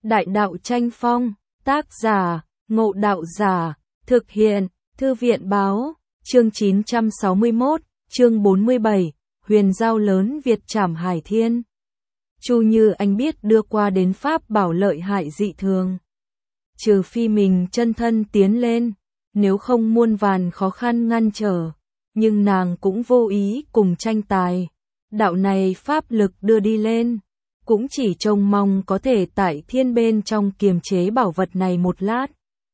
Đại đạo tranh phong, tác giả, Ngộ Đạo Giả, thực hiện, Thư viện báo, chương 961, chương 47, huyền giao lớn Việt trảm Hải Thiên. Chu Như Anh biết đưa qua đến pháp bảo lợi hại dị thường. Trừ phi mình chân thân tiến lên, nếu không muôn vàn khó khăn ngăn trở, nhưng nàng cũng vô ý cùng tranh tài. Đạo này pháp lực đưa đi lên, cũng chỉ trông mong có thể tại thiên bên trong kiềm chế bảo vật này một lát,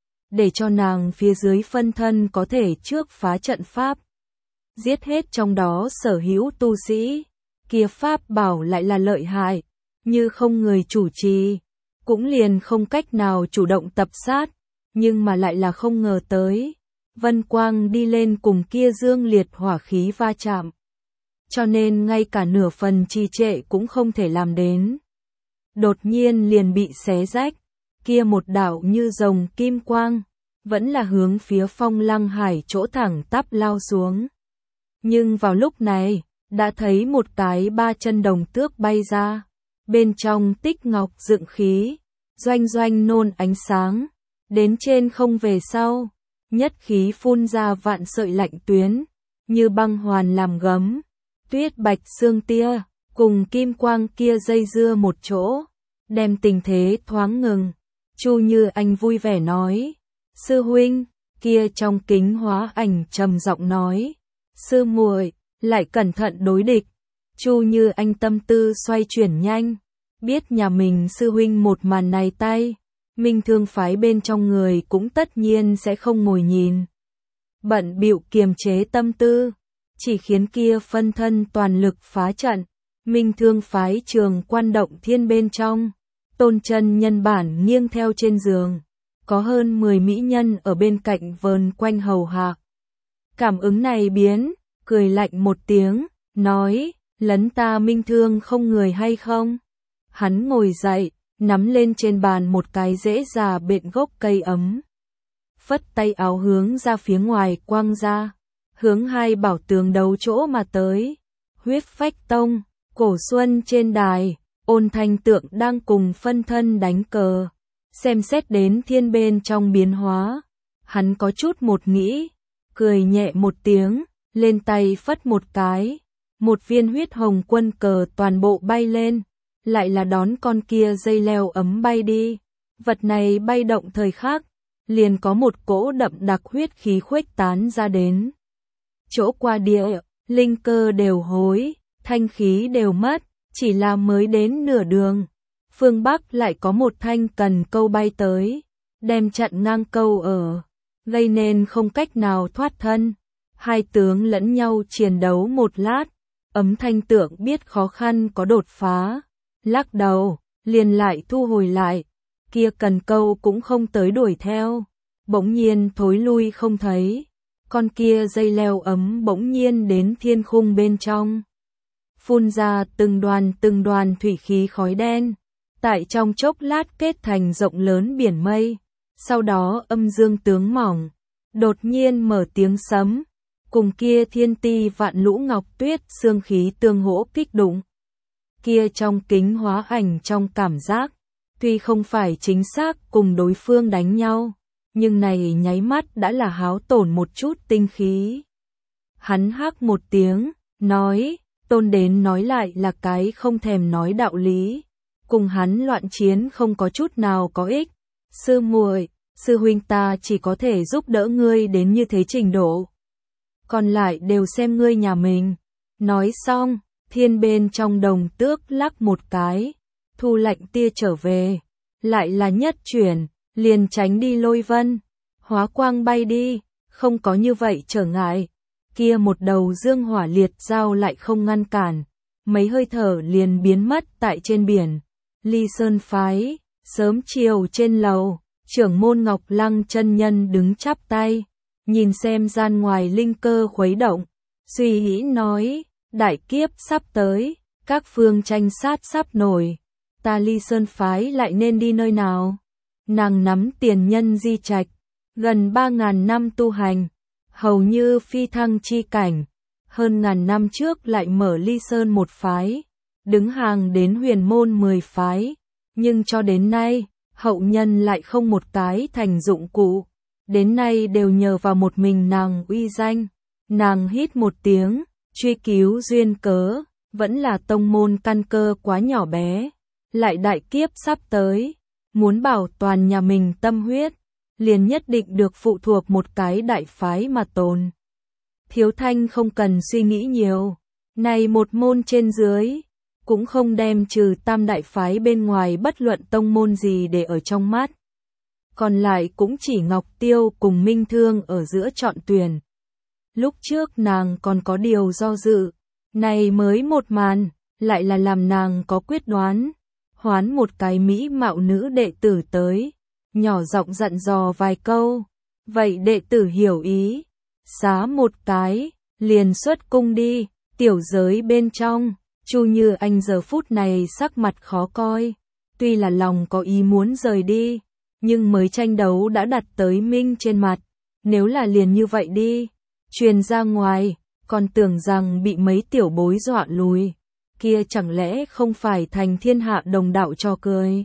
để cho nàng phía dưới phân thân có thể trước phá trận pháp, giết hết trong đó sở hữu tu sĩ. Kia pháp bảo lại là lợi hại, như không người chủ trì, cũng liền không cách nào chủ động tập sát, nhưng mà lại là không ngờ tới, vân quang đi lên cùng kia dương liệt hỏa khí va chạm, cho nên ngay cả nửa phần trì trệ cũng không thể làm đến. Đột nhiên liền bị xé rách, kia một đạo như rồng kim quang, vẫn là hướng phía Phong Lăng Hải chỗ thẳng tắp lao xuống. Nhưng vào lúc này, đã thấy một cái ba chân đồng tước bay ra, bên trong tích ngọc dựng khí, doanh doanh nôn ánh sáng, đến trên không về sau, nhất khí phun ra vạn sợi lạnh tuyến, như băng hoàn làm gấm, tuyết bạch xương tia, cùng kim quang kia dây dưa một chỗ, đem tình thế thoáng ngừng. Chu Như Anh vui vẻ nói, sư huynh, kia trong kính hóa ảnh trầm giọng nói, sư muội, lại cẩn thận đối địch. Chu Như Anh tâm tư xoay chuyển nhanh, biết nhà mình sư huynh một màn này tay, Minh Thương phái bên trong người cũng tất nhiên sẽ không ngồi nhìn. Bận bịu kiềm chế tâm tư, chỉ khiến kia phân thân toàn lực phá trận. Minh Thương phái trường quan động thiên bên trong, Tôn Chân nhân bản nghiêng theo trên giường, có hơn 10 mỹ nhân ở bên cạnh vờn quanh hầu hạ. Cảm ứng này biến, cười lạnh một tiếng, nói, lấn ta Minh Thương không người hay không? Hắn ngồi dậy, nắm lên trên bàn một cái rễ già bện gốc cây ấm, phất tay áo hướng ra phía ngoài quăng ra, hướng hai bảo tường đấu chỗ mà tới. Huyết Phách Tông, Cổ Xuân trên đài, Ôn Thanh Tượng đang cùng phân thân đánh cờ, xem xét đến thiên bên trong biến hóa, hắn có chút một nghĩ, cười nhẹ một tiếng, lên tay phất một cái, một viên huyết hồng quân cờ toàn bộ bay lên, lại là đón con kia dây leo ấm bay đi. Vật này bay động thời khắc, liền có một cỗ đậm đặc huyết khí khuếch tán ra đến. Chỗ qua địa, linh cơ đều hối, thanh khí đều mất, chỉ là mới đến nửa đường. Phương Bắc lại có một thanh cần câu bay tới, đem chặn ngang câu ở, gây nên không cách nào thoát thân. Hai tướng lẫn nhau chiến đấu một lát, Ấm Thanh Tượng biết khó khăn có đột phá, lắc đầu, liền lại thu hồi lại, kia cần câu cũng không tới đuổi theo, bỗng nhiên thối lui không thấy, con kia dây leo ấm bỗng nhiên đến thiên khung bên trong, phun ra từng đoàn thủy khí khói đen, tại trong chốc lát kết thành rộng lớn biển mây, sau đó âm dương tướng mỏng, đột nhiên mở tiếng sấm, cùng kia thiên ti vạn lũ ngọc tuyết xương khí tương hỗ kích đụng. Kia trong kính hóa ảnh trong cảm giác, tuy không phải chính xác cùng đối phương đánh nhau, nhưng này nháy mắt đã là háo tổn một chút tinh khí. Hắn hắc một tiếng, nói, Tôn đến nói lại là cái không thèm nói đạo lý, cùng hắn loạn chiến không có chút nào có ích. Sư muội, sư huynh ta chỉ có thể giúp đỡ ngươi đến như thế trình độ, còn lại đều xem ngươi nhà mình. Nói xong, thiên bên trong đồng tước lắc một cái, thu lạnh tia trở về, lại là nhất chuyển, liền tránh đi lôi vân, hóa quang bay đi, không có như vậy trở ngại. Kia một đầu dương hỏa liệt dao lại không ngăn cản, mấy hơi thở liền biến mất tại trên biển. Ly Sơn phái, sớm chiều trên lầu, trưởng môn Ngọc Lăng chân nhân đứng chắp tay, nhìn xem gian ngoài linh cơ khuấy động, suy nghĩ nói, đại kiếp sắp tới, các phương tranh sát sắp nổi, ta Ly Sơn phái lại nên đi nơi nào? Nàng nắm tiền nhân di trạch, gần 3.000 năm tu hành, hầu như phi thăng chi cảnh, hơn ngàn năm trước lại mở Ly Sơn một phái, đứng hàng đến huyền môn 10 phái, nhưng cho đến nay, hậu nhân lại không một cái thành dụng cụ, đến nay đều nhờ vào một mình nàng uy danh. Nàng hít một tiếng, truy cứu duyên cớ, vẫn là tông môn căn cơ quá nhỏ bé, lại đại kiếp sắp tới, muốn bảo toàn nhà mình tâm huyết, liền nhất định được phụ thuộc một cái đại phái mà tồn. Thiếu Thanh không cần suy nghĩ nhiều, này một môn trên dưới, cũng không đem trừ tam đại phái bên ngoài bất luận tông môn gì để ở trong mắt. Còn lại cũng chỉ Ngọc Tiêu cùng Minh Thương ở giữa chọn tuyển. Lúc trước nàng còn có điều do dự, này mới một màn, lại là làm nàng có quyết đoán, hoán một cái mỹ mạo nữ đệ tử tới, nhỏ giọng dặn dò vài câu, vậy đệ tử hiểu ý, xá một cái, liền xuất cung đi. Tiểu giới bên trong, Chu Như Anh giờ phút này sắc mặt khó coi, tuy là lòng có ý muốn rời đi, nhưng mới tranh đấu đã đặt tới minh trên mặt, nếu là liền như vậy đi, truyền ra ngoài, còn tưởng rằng bị mấy tiểu bối dọa lùi, kia chẳng lẽ không phải thành thiên hạ đồng đạo cho cười.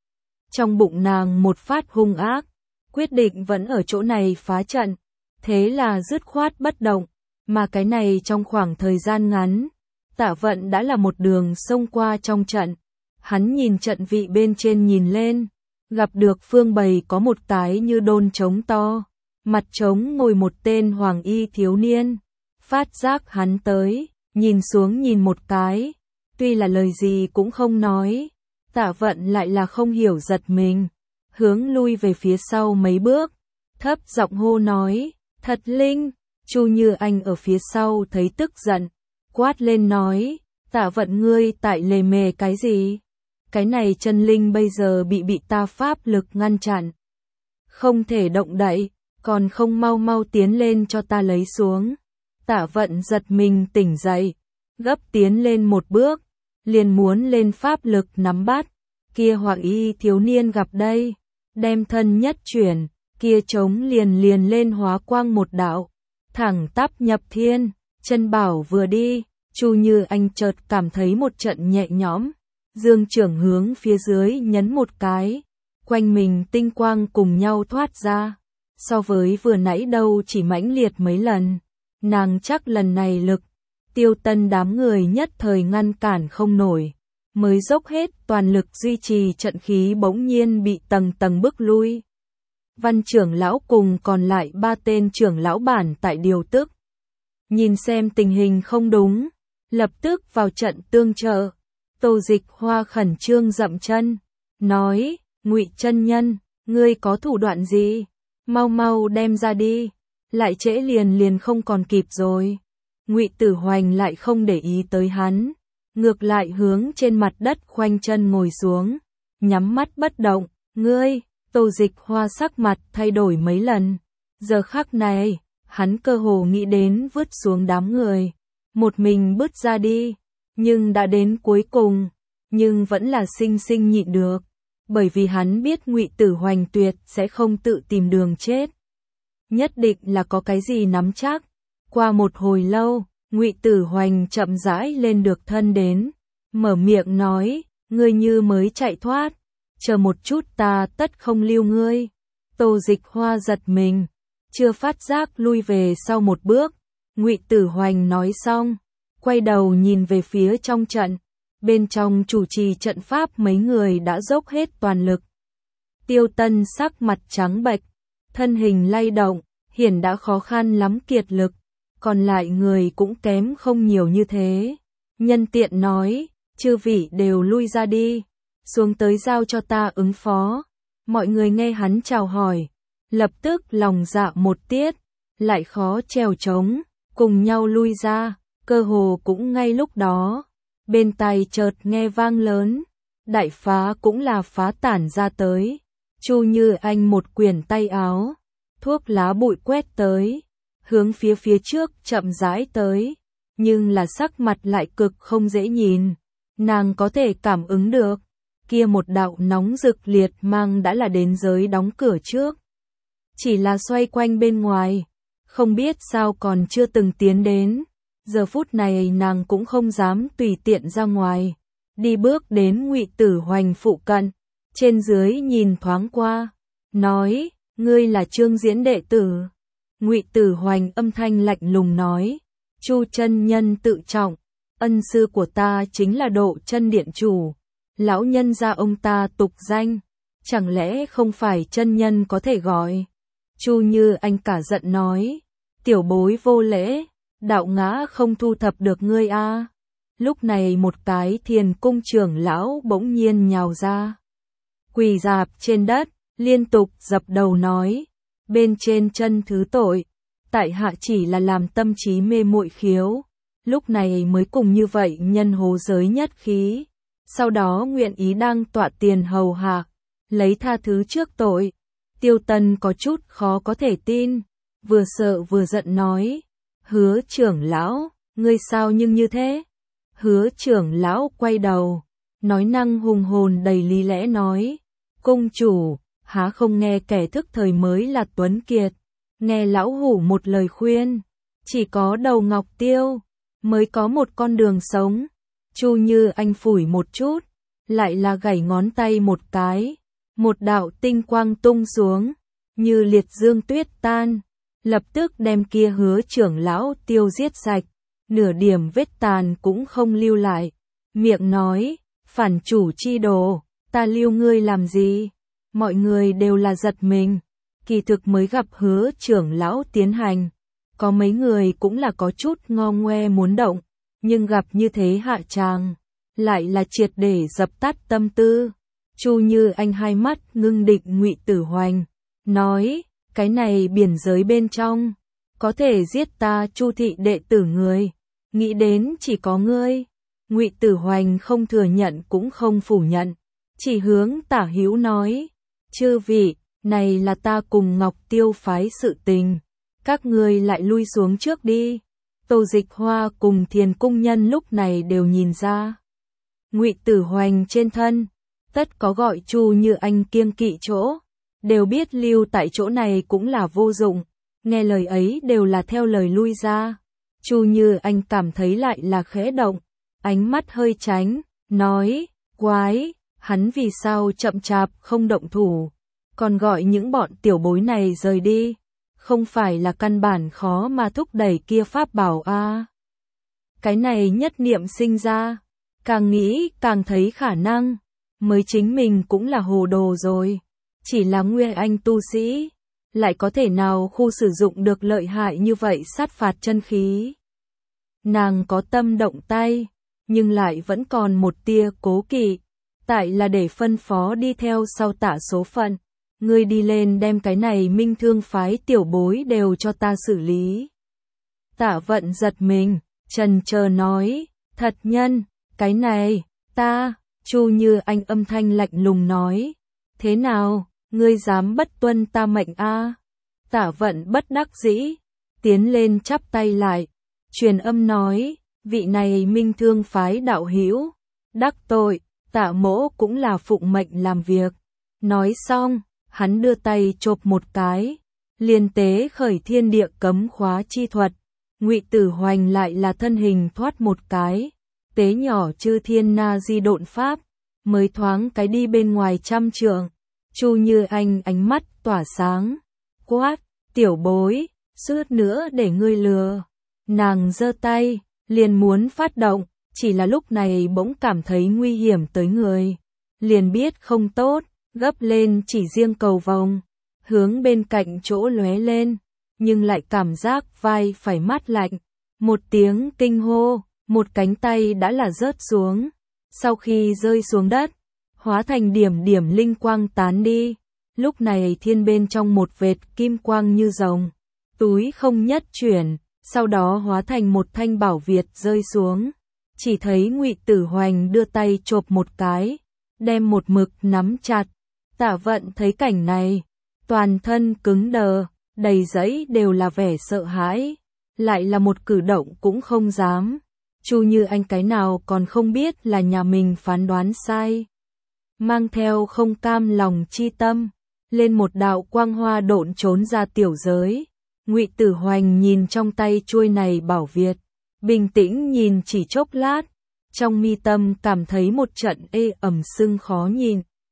Trong bụng nàng một phát hung ác, quyết định vẫn ở chỗ này phá trận, thế là dứt khoát bất động, mà cái này trong khoảng thời gian ngắn, Tạ Vận đã là một đường xông qua trong trận, hắn nhìn trận vị bên trên nhìn lên, gặp được phương bầy có một cái như đôn trống to, mặt trống ngồi một tên hoàng y thiếu niên, phát giác hắn tới, nhìn xuống nhìn một cái, tuy là lời gì cũng không nói, Tạ Vận lại là không hiểu giật mình, hướng lui về phía sau mấy bước, thấp giọng hô nói, thật linh. Chu Như Anh ở phía sau thấy tức giận, quát lên nói, Tạ Vận ngươi tại lề mề cái gì? Cái này chân linh bây giờ bị ta pháp lực ngăn chặn, không thể động đậy, còn không mau mau tiến lên cho ta lấy xuống. Tạ Vận giật mình tỉnh dậy, gấp tiến lên một bước, liền muốn lên pháp lực nắm bắt, kia hoàng y thiếu niên gặp đây, đem thân nhất chuyển, kia trống liền lên hóa quang một đạo, thẳng tắp nhập thiên, chân bảo vừa đi, Chu Như Anh chợt cảm thấy một trận nhẹ nhõm, dương trưởng hướng phía dưới nhấn một cái, quanh mình tinh quang cùng nhau thoát ra, so với vừa nãy đâu chỉ mãnh liệt mấy lần, nàng chắc lần này lực, Tiêu Tân đám người nhất thời ngăn cản không nổi, mới dốc hết toàn lực duy trì trận khí bỗng nhiên bị tầng tầng bước lui. Văn trưởng lão cùng còn lại 3 tên trưởng lão bản tại điều tức. Nhìn xem tình hình không đúng, lập tức vào trận tương trợ. Tô Dịch Hoa khẩn trương dậm chân, nói, Ngụy chân nhân, ngươi có thủ đoạn gì? Mau mau đem ra đi, lại trễ liền không còn kịp rồi. Ngụy Tử Hoành lại không để ý tới hắn, ngược lại hướng trên mặt đất khoanh chân ngồi xuống, nhắm mắt bất động, ngươi. Tô Dịch Hoa sắc mặt thay đổi mấy lần, giờ khắc này, hắn cơ hồ nghĩ đến vứt xuống đám người, một mình bước ra đi, nhưng đã đến cuối cùng, nhưng vẫn là sinh nhịn được, bởi vì hắn biết Ngụy Tử Hoành tuyệt sẽ không tự tìm đường chết, nhất định là có cái gì nắm chắc. Qua một hồi lâu, Ngụy Tử Hoành chậm rãi lên được thân đến, mở miệng nói, ngươi như mới chạy thoát, chờ một chút ta tất không lưu ngươi. Tô Dịch Hoa giật mình, chưa phát giác lui về sau một bước, Ngụy Tử Hoành nói xong, quay đầu nhìn về phía trong trận, bên trong chủ trì trận pháp mấy người đã dốc hết toàn lực. Tiêu Tân sắc mặt trắng bệch, thân hình lay động, hiển đã khó khăn lắm kiệt lực, còn lại người cũng kém không nhiều như thế. Nhân tiện nói, chư vị đều lui ra đi, xuống tới giao cho ta ứng phó. Mọi người nghe hắn chào hỏi, lập tức lòng dạ một tiết, lại khó trèo trống, cùng nhau lui ra, cơ hồ cũng ngay lúc đó. Bên tai chợt nghe vang lớn, đại phá cũng là phá tản ra tới. Chu Như Anh một quyển tay áo, thuốc lá bụi quét tới, hướng phía trước chậm rãi tới, nhưng là sắc mặt lại cực không dễ nhìn. Nàng có thể cảm ứng được, kia một đạo nóng rực liệt mang đã là đến giới đóng cửa trước. Chỉ là xoay quanh bên ngoài, không biết sao còn chưa từng tiến đến. Giờ phút này nàng cũng không dám tùy tiện ra ngoài, đi bước đến Ngụy Tử Hoành phụ cận, trên dưới nhìn thoáng qua, nói, ngươi là Trương Diễn đệ tử. Ngụy Tử Hoành âm thanh lạnh lùng nói, Chu chân nhân tự trọng, ân sư của ta chính là Độ Chân điện chủ, lão nhân gia ông ta tục danh, chẳng lẽ không phải chân nhân có thể gọi? Chu Như Anh cả giận nói, tiểu bối vô lễ, đạo ngã không thu thập được ngươi a. Lúc này một cái Thiền cung trưởng lão bỗng nhiên nhào ra, quỳ rạp trên đất, liên tục dập đầu nói, bên trên chân thứ tội, tại hạ chỉ là làm tâm trí mê muội khiếu, lúc này mới cùng như vậy nhân hố giới nhất khí, sau đó nguyện ý đăng tọa tiền hầu hạ, lấy tha thứ trước tội. Tiêu Tân có chút khó có thể tin, vừa sợ vừa giận nói, Hứa trưởng lão, ngươi sao nhưng như thế? Hứa trưởng lão quay đầu, nói năng hùng hồn đầy lý lẽ nói, cung chủ, há không nghe kẻ thức thời mới là tuấn kiệt, nghe lão hủ một lời khuyên, chỉ có đầu ngọc tiêu, mới có một con đường sống. Chu Như Anh phủi một chút, lại là gảy ngón tay một cái, một đạo tinh quang tung xuống, như liệt dương tuyết tan, lập tức đem kia Hứa trưởng lão tiêu giết sạch, nửa điểm vết tàn cũng không lưu lại, miệng nói, phản chủ chi đồ, ta lưu ngươi làm gì? Mọi người đều là giật mình, kỳ thực mới gặp Hứa trưởng lão tiến hành, có mấy người cũng là có chút ngo ngoe muốn động, nhưng gặp như thế hạ tràng, lại là triệt để dập tắt tâm tư. Chu Như Anh hai mắt ngưng định Ngụy Tử Hoành, nói, cái này biển giới bên trong, có thể giết ta Chu thị đệ tử người, nghĩ đến chỉ có ngươi. Ngụy Tử Hoành không thừa nhận cũng không phủ nhận, chỉ hướng Tả Hữu nói, chư vị, này là ta cùng Ngọc Tiêu phái sự tình, các ngươi lại lui xuống trước đi. Tô Dịch Hoa cùng Thiền cung nhân lúc này đều nhìn ra, Ngụy Tử Hoành trên thân, tất có gọi Chu Như Anh kiêng kỵ chỗ, đều biết lưu tại chỗ này cũng là vô dụng, nghe lời ấy đều là theo lời lui ra. Chu Như Anh cảm thấy lại là khẽ động, ánh mắt hơi tránh, nói, quái, hắn vì sao chậm chạp không động thủ, còn gọi những bọn tiểu bối này rời đi, không phải là căn bản khó mà thúc đẩy kia pháp bảo a. Cái này nhất niệm sinh ra, càng nghĩ càng thấy khả năng, mới chính mình cũng là hồ đồ rồi, chỉ là Nguyên Anh tu sĩ, lại có thể nào khu sử dụng được lợi hại như vậy sát phạt chân khí. Nàng có tâm động tay, nhưng lại vẫn còn một tia cố kỵ, tại là để phân phó đi theo sau Tả số phận, ngươi đi lên đem cái này Minh Thương phái tiểu bối đều cho ta xử lý. Tả Vận giật mình, chần chờ nói, thật nhân, cái này, ta, Chu Như Anh âm thanh lạnh lùng nói, thế nào, ngươi dám bất tuân ta mệnh a? Tả Vận bất đắc dĩ, tiến lên chắp tay lại, truyền âm nói, vị này Minh Thương phái đạo hữu, đắc tội, Tạ mỗ cũng là phụng mệnh làm việc. Nói xong, hắn đưa tay chộp một cái, liền tế khởi thiên địa cấm khóa chi thuật. Ngụy Tử Hoành lại là thân hình thoát một cái, tế nhỏ chư thiên na di độn pháp, mới thoáng cái đi bên ngoài trăm trượng. Chu Như Anh ánh mắt tỏa sáng, quát, tiểu bối, suốt nữa để ngươi lừa. Nàng giơ tay, liền muốn phát động, chỉ là lúc này bỗng cảm thấy nguy hiểm tới người, liền biết không tốt, gấp lên chỉ riêng cầu vồng, hướng bên cạnh chỗ lóe lên, nhưng lại cảm giác vai phải mát lạnh, một tiếng kinh hô, một cánh tay đã là rớt xuống, sau khi rơi xuống đất, hóa thành điểm điểm linh quang tán đi, lúc này thiên bên trong một vệt kim quang như rồng, túi không nhất chuyển, sau đó hóa thành một thanh bảo Việt rơi xuống. Chỉ thấy Ngụy Tử Hoành đưa tay chộp một cái, đem một mực nắm chặt. Tả Vận thấy cảnh này, toàn thân cứng đờ, đầy giấy đều là vẻ sợ hãi, lại là một cử động cũng không dám. Chu Như Anh cái nào còn không biết là nhà mình phán đoán sai. Mang theo không cam lòng chi tâm, lên một đạo quang hoa độn trốn ra tiểu giới. Ngụy Tử Hoành nhìn trong tay chuôi này bảo Việt, bình tĩnh nhìn chỉ chốc lát, trong mi tâm cảm thấy một trận ê ẩm sưng khó nhìn.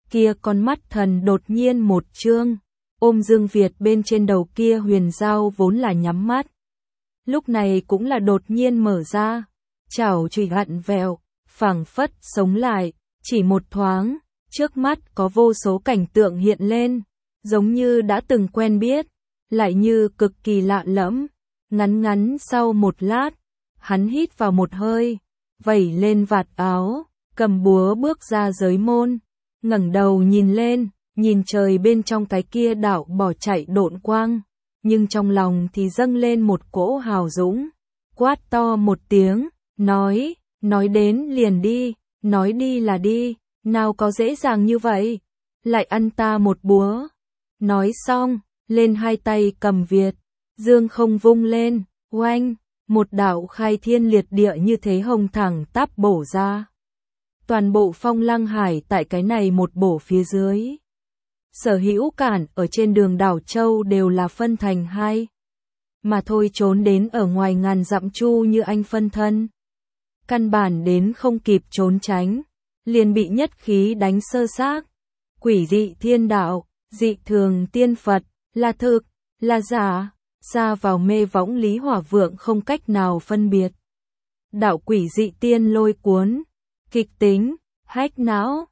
kia con mắt thần đột nhiên một trương, ôm Dương Việt bên trên đầu kia huyền dao vốn là nhắm mắt. Lúc này cũng là đột nhiên mở ra, chảo chùy gặn vẹo, phảng phất sống lại, chỉ một thoáng, trước mắt có vô số cảnh tượng hiện lên, giống như đã từng quen biết, lại như cực kỳ lạ lẫm. Ngắn ngắn sau một lát, hắn hít vào một hơi, vẩy lên vạt áo, cầm búa bước ra giới môn, ngẩng đầu nhìn lên, nhìn trời bên trong cái kia đảo bỏ chạy độn quang, nhưng trong lòng thì dâng lên một cỗ hào dũng, quát to một tiếng, nói đến liền đi, nói đi là đi, nào có dễ dàng như vậy, lại ăn ta một búa. Nói xong, lên hai tay cầm Việt, dương không vung lên, oanh, một đạo khai thiên liệt địa như thế hồng thẳng táp bổ ra. Toàn bộ Phong Lăng Hải tại cái này một bổ phía dưới. Sở hữu cản ở trên đường đảo Châu đều là phân thành hai. Mà thôi trốn đến ở ngoài ngàn dặm chu như anh phân thân. Căn bản đến không kịp trốn tránh, liền bị nhất khí đánh sơ xác. Quỷ dị thiên đạo, dị thường tiên Phật, là thực, là giả, xa vào mê võng Lý Hỏa Vượng không cách nào phân biệt. Đạo quỷ dị tiên lôi cuốn, kịch tính, hách não,